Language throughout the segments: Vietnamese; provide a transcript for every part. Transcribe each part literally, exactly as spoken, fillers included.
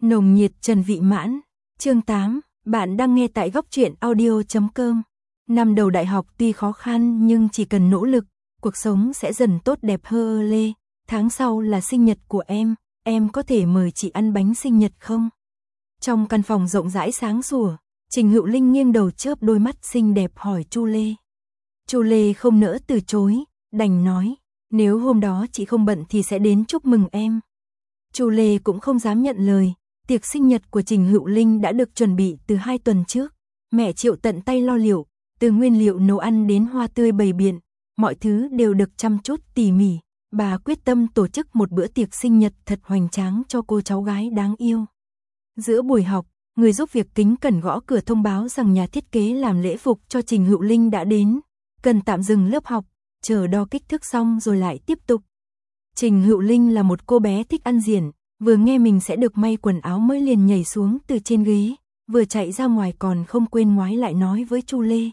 Nồng nhiệt trần vị mãn. Chương tám, bạn đang nghe tại góc truyện audio chấm com. Năm đầu đại học tuy khó khăn nhưng chỉ cần nỗ lực, cuộc sống sẽ dần tốt đẹp hơn. Lê, tháng sau là sinh nhật của em, em có thể mời chị ăn bánh sinh nhật không? Trong căn phòng rộng rãi sáng sủa, Trình Hữu Linh nghiêng đầu chớp đôi mắt xinh đẹp hỏi Chu Lê. Chu Lê không nỡ từ chối, đành nói, nếu hôm đó chị không bận thì sẽ đến chúc mừng em. Chu Lê cũng không dám nhận lời, tiệc sinh nhật của Trình Hữu Linh đã được chuẩn bị từ hai tuần trước, mẹ Triệu tận tay lo liệu, từ nguyên liệu nấu ăn đến hoa tươi bày biện, mọi thứ đều được chăm chút tỉ mỉ, bà quyết tâm tổ chức một bữa tiệc sinh nhật thật hoành tráng cho cô cháu gái đáng yêu. Giữa buổi học, người giúp việc kính cẩn gõ cửa thông báo rằng nhà thiết kế làm lễ phục cho Trình Hữu Linh đã đến, cần tạm dừng lớp học, chờ đo kích thước xong rồi lại tiếp tục. Trình Hữu Linh là một cô bé thích ăn diện, vừa nghe mình sẽ được may quần áo mới liền nhảy xuống từ trên ghế, vừa chạy ra ngoài còn không quên ngoái lại nói với Chu Lê.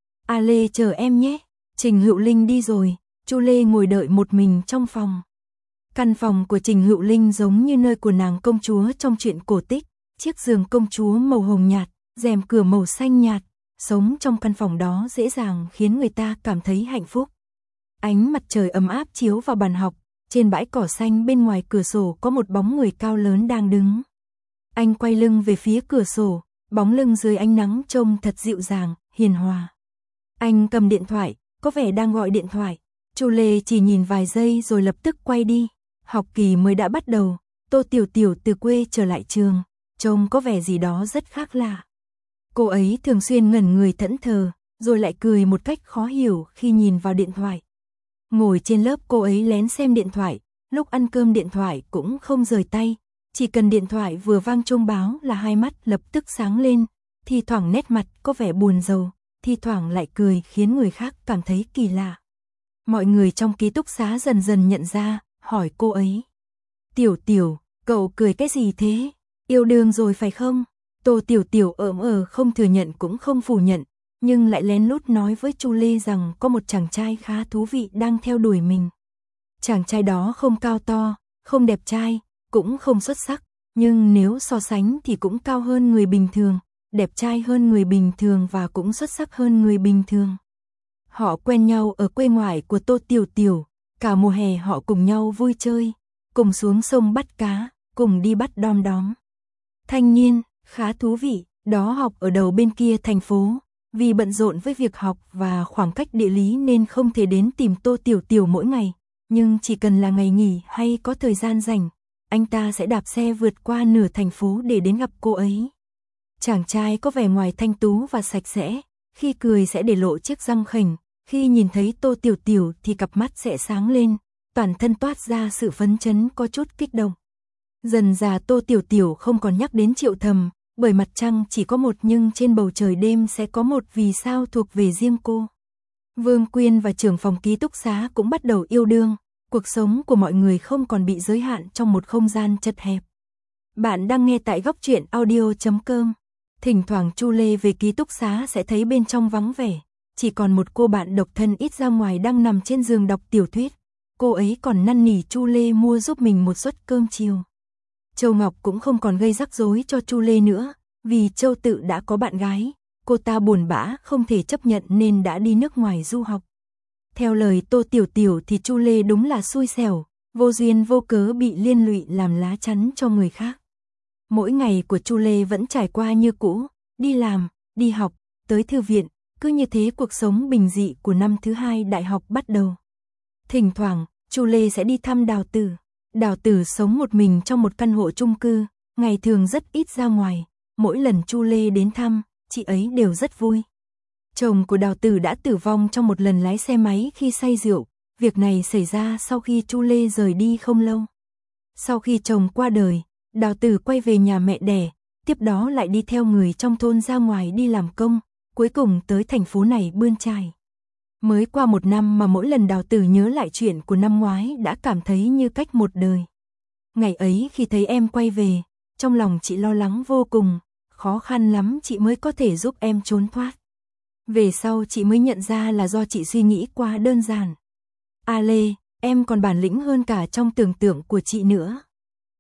A Lê chờ em nhé. Trình Hữu Linh đi rồi, Chu Lê ngồi đợi một mình trong phòng. Căn phòng của Trình Hữu Linh giống như nơi của nàng công chúa trong truyện cổ tích, chiếc giường công chúa màu hồng nhạt, rèm cửa màu xanh nhạt, sống trong căn phòng đó dễ dàng khiến người ta cảm thấy hạnh phúc. Ánh mặt trời ấm áp chiếu vào bàn học, trên bãi cỏ xanh bên ngoài cửa sổ có một bóng người cao lớn đang đứng. Anh quay lưng về phía cửa sổ, bóng lưng dưới ánh nắng trông thật dịu dàng, hiền hòa. Anh cầm điện thoại, có vẻ đang gọi điện thoại. Chu Lê chỉ nhìn vài giây rồi lập tức quay đi. Học kỳ mới đã bắt đầu, Tô Tiểu Tiểu từ quê trở lại trường, trông có vẻ gì đó rất khác lạ. Cô ấy thường xuyên ngẩn người thẫn thờ, rồi lại cười một cách khó hiểu khi nhìn vào điện thoại. Ngồi trên lớp cô ấy lén xem điện thoại, lúc ăn cơm điện thoại cũng không rời tay, chỉ cần điện thoại vừa vang chuông báo là hai mắt lập tức sáng lên, thi thoảng nét mặt có vẻ buồn rầu, thi thoảng lại cười khiến người khác cảm thấy kỳ lạ. Mọi người trong ký túc xá dần dần nhận ra, hỏi cô ấy. Tiểu Tiểu, cậu cười cái gì thế? Yêu đương rồi phải không? Tô Tiểu Tiểu ỡm ờ không thừa nhận cũng không phủ nhận, nhưng lại lén lút nói với Chu Lê rằng có một chàng trai khá thú vị đang theo đuổi mình. Chàng trai đó không cao to, không đẹp trai, cũng không xuất sắc, nhưng nếu so sánh thì cũng cao hơn người bình thường, đẹp trai hơn người bình thường và cũng xuất sắc hơn người bình thường. Họ quen nhau ở quê ngoại của Tô Tiểu Tiểu, cả mùa hè họ cùng nhau vui chơi, cùng xuống sông bắt cá, cùng đi bắt đom đóm. Thanh niên, khá thú vị, đó học ở đầu bên kia thành phố. Vì bận rộn với việc học và khoảng cách địa lý nên không thể đến tìm Tô Tiểu Tiểu mỗi ngày, nhưng chỉ cần là ngày nghỉ hay có thời gian rảnh, anh ta sẽ đạp xe vượt qua nửa thành phố để đến gặp cô ấy. Chàng trai có vẻ ngoài thanh tú và sạch sẽ, khi cười sẽ để lộ chiếc răng khểnh, khi nhìn thấy Tô Tiểu Tiểu thì cặp mắt sẽ sáng lên, toàn thân toát ra sự phấn chấn có chút kích động. Dần dà Tô Tiểu Tiểu không còn nhắc đến Triệu Thầm, bởi mặt trăng chỉ có một nhưng trên bầu trời đêm sẽ có một vì sao thuộc về riêng cô. Vương Quyên và trưởng phòng ký túc xá cũng bắt đầu yêu đương, cuộc sống của mọi người không còn bị giới hạn trong một không gian chật hẹp. Bạn đang nghe tại góc truyện audio chấm com. Thỉnh thoảng Chu Lê về ký túc xá sẽ thấy bên trong vắng vẻ, chỉ còn một cô bạn độc thân ít ra ngoài đang nằm trên giường đọc tiểu thuyết. Cô ấy còn năn nỉ Chu Lê mua giúp mình một suất cơm chiều. Châu Ngọc cũng không còn gây rắc rối cho Chu Lê nữa, vì Châu Tự đã có bạn gái, cô ta buồn bã không thể chấp nhận nên đã đi nước ngoài du học. Theo lời Tô Tiểu Tiểu thì Chu Lê đúng là xui xẻo, vô duyên vô cớ bị liên lụy làm lá chắn cho người khác. Mỗi ngày của Chu Lê vẫn trải qua như cũ, đi làm, đi học, tới thư viện, cứ như thế cuộc sống bình dị của năm thứ hai đại học bắt đầu. Thỉnh thoảng, Chu Lê sẽ đi thăm Đào Tử. Đào Tử sống một mình trong một căn hộ chung cư, ngày thường rất ít ra ngoài, mỗi lần Chu Lê đến thăm, chị ấy đều rất vui. Chồng của Đào Tử đã tử vong trong một lần lái xe máy khi say rượu, việc này xảy ra sau khi Chu Lê rời đi không lâu. Sau khi chồng qua đời, Đào Tử quay về nhà mẹ đẻ, tiếp đó lại đi theo người trong thôn ra ngoài đi làm công, cuối cùng tới thành phố này bươn chải. Mới qua một năm mà mỗi lần Đào Tử nhớ lại chuyện của năm ngoái đã cảm thấy như cách một đời. Ngày ấy khi thấy em quay về, trong lòng chị lo lắng vô cùng, khó khăn lắm chị mới có thể giúp em trốn thoát. Về sau chị mới nhận ra là do chị suy nghĩ quá đơn giản. A Lê, em còn bản lĩnh hơn cả trong tưởng tượng của chị nữa.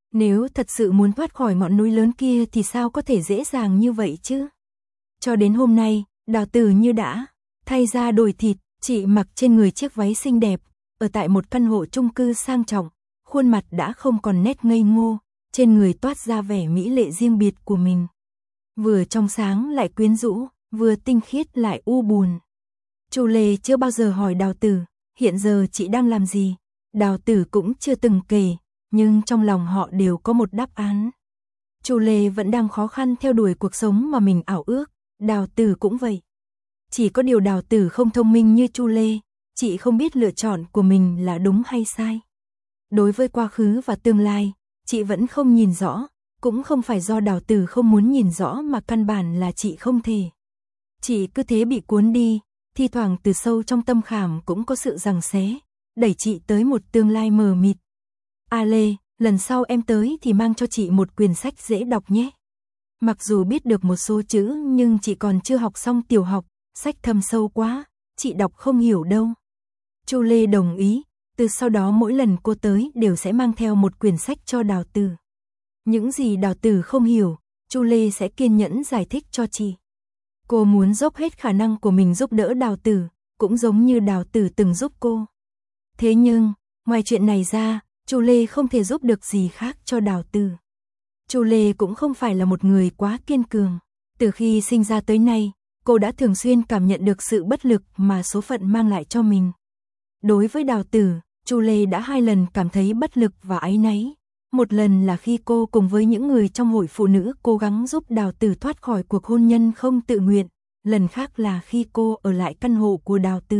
Nếu thật sự muốn thoát khỏi ngọn núi lớn kia thì sao có thể dễ dàng như vậy chứ? Cho đến hôm nay, Đào Tử như đã thay da đổi thịt, chị mặc trên người chiếc váy xinh đẹp, ở tại một căn hộ chung cư sang trọng, khuôn mặt đã không còn nét ngây ngô, trên người toát ra vẻ mỹ lệ riêng biệt của mình. Vừa trong sáng lại quyến rũ, vừa tinh khiết lại u buồn. Chu Lê chưa bao giờ hỏi Đào Tử, hiện giờ chị đang làm gì? Đào Tử cũng chưa từng kể, nhưng trong lòng họ đều có một đáp án. Chu Lê vẫn đang khó khăn theo đuổi cuộc sống mà mình ảo ước, Đào Tử cũng vậy. Chỉ có điều Đào Tử không thông minh như Chu Lê, chị không biết lựa chọn của mình là đúng hay sai. Đối với quá khứ và tương lai, chị vẫn không nhìn rõ, cũng không phải do Đào Tử không muốn nhìn rõ mà căn bản là chị không thể. Chị cứ thế bị cuốn đi, thi thoảng từ sâu trong tâm khảm cũng có sự giằng xé, đẩy chị tới một tương lai mờ mịt. A Lê, lần sau em tới thì mang cho chị một quyển sách dễ đọc nhé. Mặc dù biết được một số chữ nhưng chị còn chưa học xong tiểu học, sách thâm sâu quá, chị đọc không hiểu đâu. Chu Lê đồng ý, từ sau đó mỗi lần cô tới đều sẽ mang theo một quyển sách cho Đào Tử. Những gì Đào Tử không hiểu, Chu Lê sẽ kiên nhẫn giải thích cho chị. Cô muốn dốc hết khả năng của mình giúp đỡ Đào Tử, cũng giống như Đào Tử từng giúp cô. Thế nhưng, ngoài chuyện này ra, Chu Lê không thể giúp được gì khác cho Đào Tử. Chu Lê cũng không phải là một người quá kiên cường. Từ khi sinh ra tới nay, cô đã thường xuyên cảm nhận được sự bất lực mà số phận mang lại cho mình. Đối với Đào Tử, Chu Lê đã hai lần cảm thấy bất lực và áy náy. Một lần là khi cô cùng với những người trong hội phụ nữ cố gắng giúp Đào Tử thoát khỏi cuộc hôn nhân không tự nguyện, lần khác là khi cô ở lại căn hộ của Đào Tử.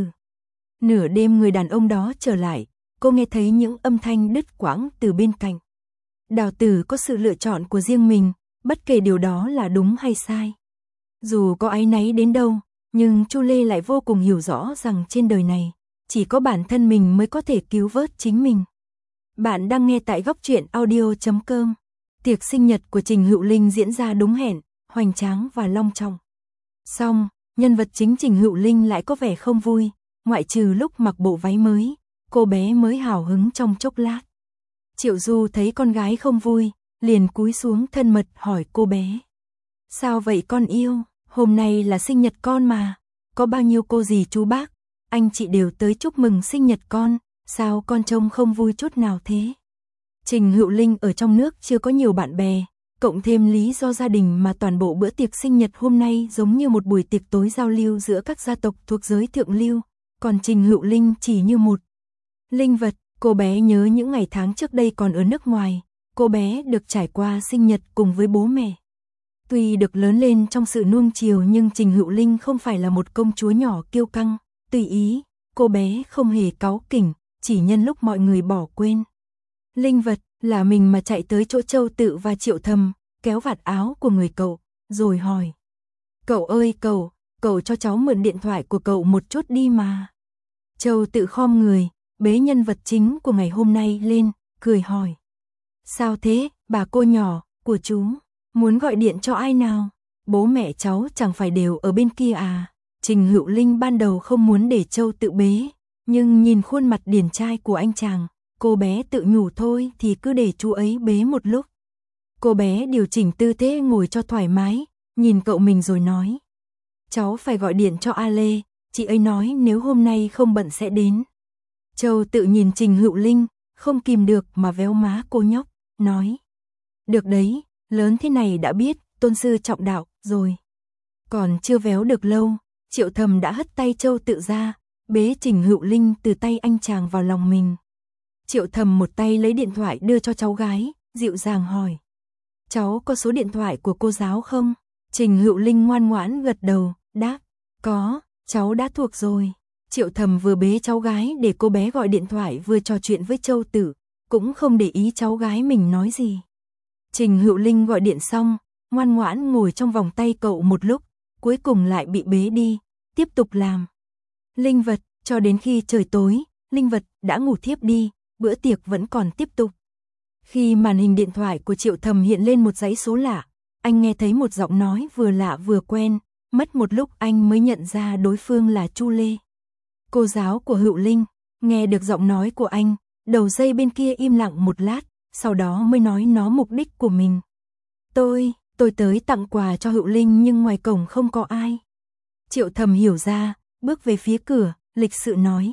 Nửa đêm người đàn ông đó trở lại, cô nghe thấy những âm thanh đứt quãng từ bên cạnh. Đào Tử có sự lựa chọn của riêng mình, bất kể điều đó là đúng hay sai. Dù có áy náy đến đâu, nhưng Chu Lê lại vô cùng hiểu rõ rằng trên đời này, chỉ có bản thân mình mới có thể cứu vớt chính mình. Bạn đang nghe tại góc truyện audio chấm com. Tiệc sinh nhật của Trình Hữu Linh diễn ra đúng hẹn, hoành tráng và long trọng. Song, nhân vật chính Trình Hữu Linh lại có vẻ không vui, ngoại trừ lúc mặc bộ váy mới, cô bé mới hào hứng trong chốc lát. Triệu Du thấy con gái không vui, liền cúi xuống thân mật hỏi cô bé. Sao vậy con yêu, hôm nay là sinh nhật con mà, có bao nhiêu cô dì chú bác, anh chị đều tới chúc mừng sinh nhật con, sao con trông không vui chút nào thế? Trình Hữu Linh ở trong nước chưa có nhiều bạn bè, cộng thêm lý do gia đình mà toàn bộ bữa tiệc sinh nhật hôm nay giống như một buổi tiệc tối giao lưu giữa các gia tộc thuộc giới thượng lưu, còn Trình Hữu Linh chỉ như một linh vật. Cô bé nhớ những ngày tháng trước đây còn ở nước ngoài, cô bé được trải qua sinh nhật cùng với bố mẹ. Tuy được lớn lên trong sự nuông chiều nhưng Trình Hữu Linh không phải là một công chúa nhỏ kiêu căng, tùy ý, cô bé không hề cáu kỉnh, chỉ nhân lúc mọi người bỏ quên. Linh vật là mình mà chạy tới chỗ Châu Tự và Triệu Thầm, kéo vạt áo của người cậu, rồi hỏi. Cậu ơi cậu, cậu cho cháu mượn điện thoại của cậu một chút đi mà. Châu Tự khom người, bế nhân vật chính của ngày hôm nay lên, cười hỏi. Sao thế, bà cô nhỏ, của chú, muốn gọi điện cho ai nào? Bố mẹ cháu chẳng phải đều ở bên kia à? Trình Hữu Linh ban đầu không muốn để Châu Tự bế, nhưng nhìn khuôn mặt điển trai của anh chàng, cô bé tự nhủ thôi thì cứ để chú ấy bế một lúc. Cô bé điều chỉnh tư thế ngồi cho thoải mái, nhìn cậu mình rồi nói. Cháu phải gọi điện cho A Lê, chị ấy nói nếu hôm nay không bận sẽ đến. Châu Tự nhìn Trình Hữu Linh, không kìm được mà véo má cô nhóc, nói. Được đấy, lớn thế này đã biết, tôn sư trọng đạo, rồi. Còn chưa véo được lâu, Triệu Thầm đã hất tay Châu Tự ra, bế Trình Hữu Linh từ tay anh chàng vào lòng mình. Triệu Thầm một tay lấy điện thoại đưa cho cháu gái, dịu dàng hỏi. Cháu có số điện thoại của cô giáo không? Trình Hữu Linh ngoan ngoãn gật đầu, đáp. Có, cháu đã thuộc rồi. Triệu Thầm vừa bế cháu gái để cô bé gọi điện thoại vừa trò chuyện với Châu Tự, cũng không để ý cháu gái mình nói gì. Trình Hữu Linh gọi điện xong, ngoan ngoãn ngồi trong vòng tay cậu một lúc, cuối cùng lại bị bế đi, tiếp tục làm. Linh vật, cho đến khi trời tối, Linh vật đã ngủ thiếp đi, bữa tiệc vẫn còn tiếp tục. Khi màn hình điện thoại của Triệu Thầm hiện lên một dãy số lạ, anh nghe thấy một giọng nói vừa lạ vừa quen, mất một lúc anh mới nhận ra đối phương là Chu Lê. Cô giáo của Hữu Linh, nghe được giọng nói của anh, đầu dây bên kia im lặng một lát, sau đó mới nói nó mục đích của mình. Tôi, tôi tới tặng quà cho Hữu Linh nhưng ngoài cổng không có ai. Triệu Thầm hiểu ra, bước về phía cửa, lịch sự nói.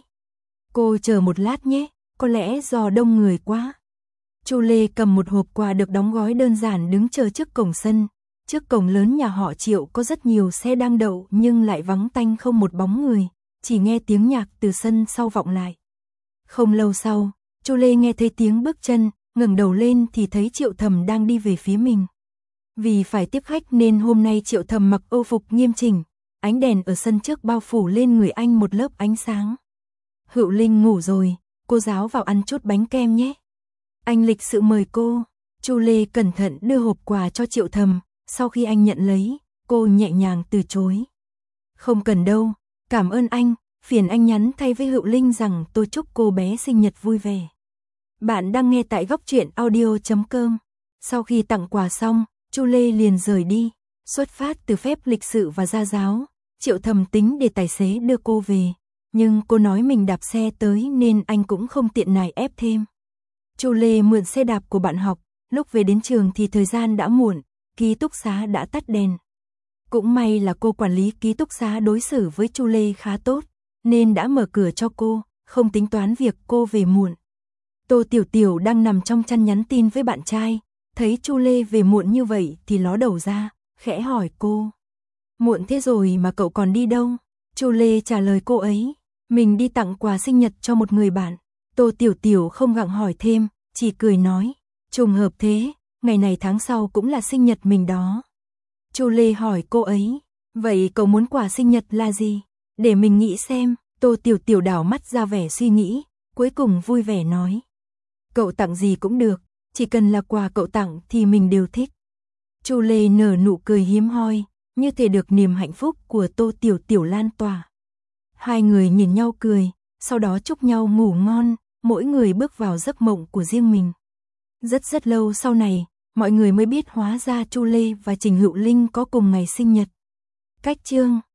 Cô chờ một lát nhé, có lẽ do đông người quá. Chu Lê cầm một hộp quà được đóng gói đơn giản đứng chờ trước cổng sân. Trước cổng lớn nhà họ Triệu có rất nhiều xe đang đậu nhưng lại vắng tanh không một bóng người, chỉ nghe tiếng nhạc từ sân sau vọng lại. Không lâu sau, Chu Lê nghe thấy tiếng bước chân, ngẩng đầu lên thì thấy Triệu Thầm đang đi về phía mình. Vì phải tiếp khách nên hôm nay Triệu Thầm mặc âu phục nghiêm chỉnh, ánh đèn ở sân trước bao phủ lên người anh một lớp ánh sáng. Hữu Linh ngủ rồi, cô giáo vào ăn chút bánh kem nhé. Anh lịch sự mời cô. Chu Lê cẩn thận đưa hộp quà cho Triệu Thầm, sau khi anh nhận lấy, cô nhẹ nhàng từ chối. Không cần đâu, cảm ơn anh, phiền anh nhắn thay với Hữu Linh rằng tôi chúc cô bé sinh nhật vui vẻ. Bạn đang nghe tại góc truyện audio chấm com. Sau khi tặng quà xong, Chu Lê liền rời đi, xuất phát từ phép lịch sự và gia giáo, Triệu Thầm tính để tài xế đưa cô về, nhưng cô nói mình đạp xe tới nên anh cũng không tiện nài ép thêm. Chu Lê mượn xe đạp của bạn học, lúc về đến trường thì thời gian đã muộn, ký túc xá đã tắt đèn. Cũng may là cô quản lý ký túc xá đối xử với Chu Lê khá tốt, nên đã mở cửa cho cô, không tính toán việc cô về muộn. Tô Tiểu Tiểu đang nằm trong chăn nhắn tin với bạn trai, thấy Chu Lê về muộn như vậy thì ló đầu ra, khẽ hỏi cô. Muộn thế rồi mà cậu còn đi đâu? Chu Lê trả lời cô ấy, mình đi tặng quà sinh nhật cho một người bạn. Tô Tiểu Tiểu không gặng hỏi thêm, chỉ cười nói, trùng hợp thế, ngày này tháng sau cũng là sinh nhật mình đó. Chu Lê hỏi cô ấy, vậy cậu muốn quà sinh nhật là gì? Để mình nghĩ xem. Tô Tiểu Tiểu đảo mắt ra vẻ suy nghĩ, cuối cùng vui vẻ nói. Cậu tặng gì cũng được, chỉ cần là quà cậu tặng thì mình đều thích. Chu Lê nở nụ cười hiếm hoi, như thể được niềm hạnh phúc của Tô Tiểu Tiểu lan tỏa. Hai người nhìn nhau cười, sau đó chúc nhau ngủ ngon, mỗi người bước vào giấc mộng của riêng mình. Rất rất lâu sau này, mọi người mới biết hóa ra Chu Lê và Trình Hữu Linh có cùng ngày sinh nhật. Cách chương